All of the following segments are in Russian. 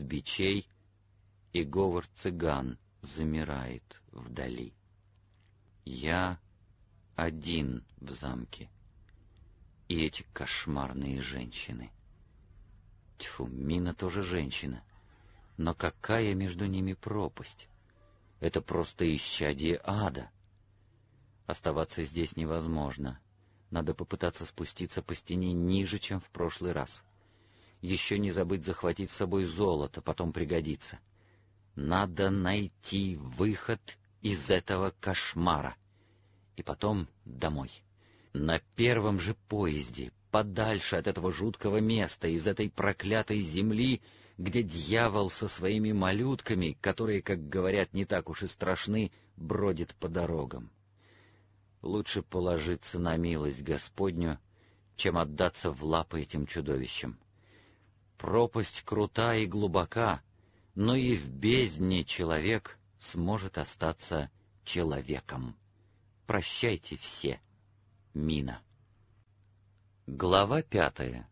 бичей, и говор цыган замирает вдали. Я один в замке, и эти кошмарные женщины. Тьфу, Мина тоже женщина, но какая между ними пропасть? Это просто исчадие ада. Оставаться здесь невозможно. Надо попытаться спуститься по стене ниже, чем в прошлый раз. Еще не забыть захватить с собой золото, потом пригодится. Надо найти выход из этого кошмара. И потом домой. На первом же поезде, подальше от этого жуткого места, из этой проклятой земли, где дьявол со своими малютками, которые, как говорят, не так уж и страшны, бродит по дорогам. Лучше положиться на милость Господню, чем отдаться в лапы этим чудовищам. Пропасть крута и глубока, но и в бездне человек сможет остаться человеком. Прощайте все. Мина. Глава 5.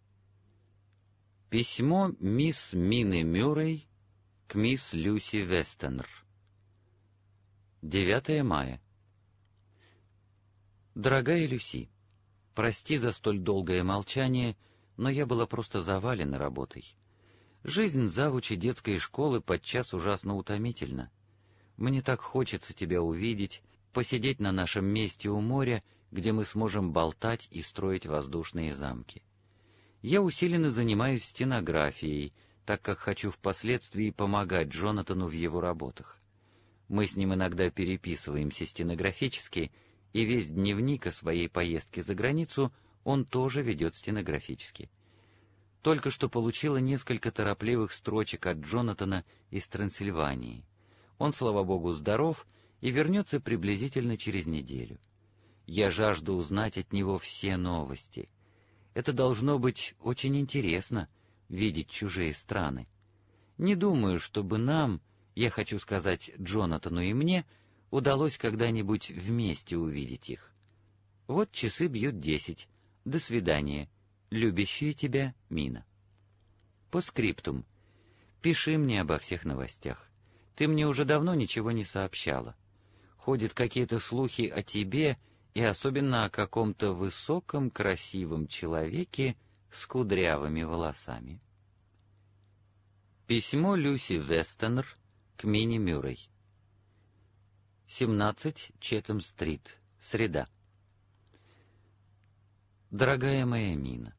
Письмо мисс Мины Мюррей к мисс Люси Вестенр. 9 мая. Дорогая Люси, прости за столь долгое молчание, но я была просто завалена работой. Жизнь завучи детской школы подчас ужасно утомительна. Мне так хочется тебя увидеть, посидеть на нашем месте у моря, где мы сможем болтать и строить воздушные замки. Я усиленно занимаюсь стенографией, так как хочу впоследствии помогать Джонатану в его работах. Мы с ним иногда переписываемся стенографически, и весь дневник о своей поездке за границу он тоже ведет стенографически. Только что получила несколько торопливых строчек от Джонатана из Трансильвании. Он, слава богу, здоров и вернется приблизительно через неделю. Я жажду узнать от него все новости. Это должно быть очень интересно — видеть чужие страны. Не думаю, чтобы нам, я хочу сказать Джонатану и мне, удалось когда-нибудь вместе увидеть их. Вот часы бьют 10. До свидания. Любящая тебя Мина. По скриптум. Пиши мне обо всех новостях. Ты мне уже давно ничего не сообщала. Ходят какие-то слухи о тебе и особенно о каком-то высоком, красивом человеке с кудрявыми волосами. Письмо Люси Вестенр к Мине Мюррей. 17 Четхэм-стрит, среда. Дорогая моя Мина,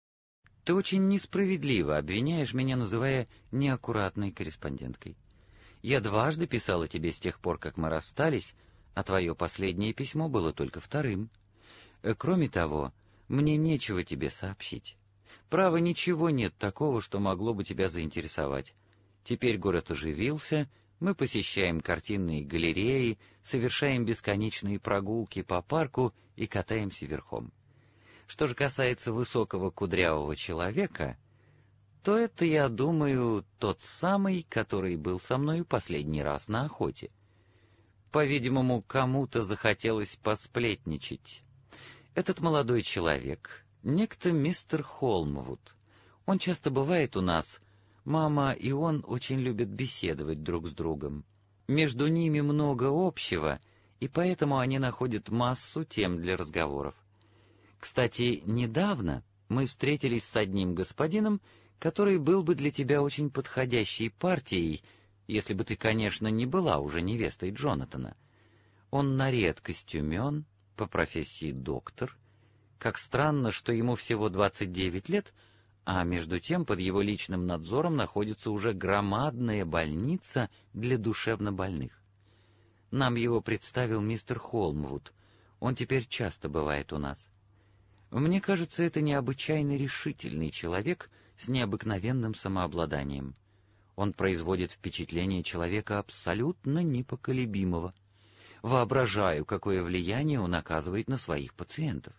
ты очень несправедливо обвиняешь меня, называя неаккуратной корреспонденткой. Я дважды писала тебе с тех пор, как мы расстались, а твое последнее письмо было только вторым. Кроме того, мне нечего тебе сообщить. Право, ничего нет такого, что могло бы тебя заинтересовать. Теперь город оживился, мы посещаем картинные галереи, совершаем бесконечные прогулки по парку и катаемся верхом. Что же касается высокого кудрявого человека, то это, я думаю, тот самый, который был со мною последний раз на охоте. По-видимому, кому-то захотелось посплетничать. Этот молодой человек, некто мистер Холмвуд, он часто бывает у нас. Мама и он очень любят беседовать друг с другом. Между ними много общего, и поэтому они находят массу тем для разговоров. Кстати, недавно мы встретились с одним господином, который был бы для тебя очень подходящей партией, если бы ты, конечно, не была уже невестой Джонатана. Он на редкость умён, по профессии доктор. Как странно, что ему всего 29 лет, а между тем под его личным надзором находится уже громадная больница для душевнобольных. Нам его представил мистер Холмвуд. Он теперь часто бывает у нас. Мне кажется, это необычайно решительный человек с необыкновенным самообладанием. Он производит впечатление человека абсолютно непоколебимого. Воображаю, какое влияние он оказывает на своих пациентов.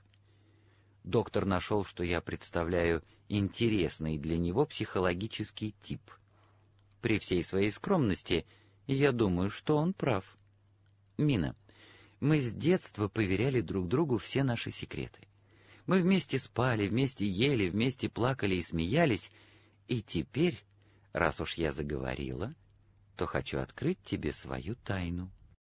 Доктор нашел, что я представляю интересный для него психологический тип. При всей своей скромности я думаю, что он прав. Мина, мы с детства поверяли друг другу все наши секреты. Мы вместе спали, вместе ели, вместе плакали и смеялись, и теперь Раз уж я заговорила, то хочу открыть тебе свою тайну.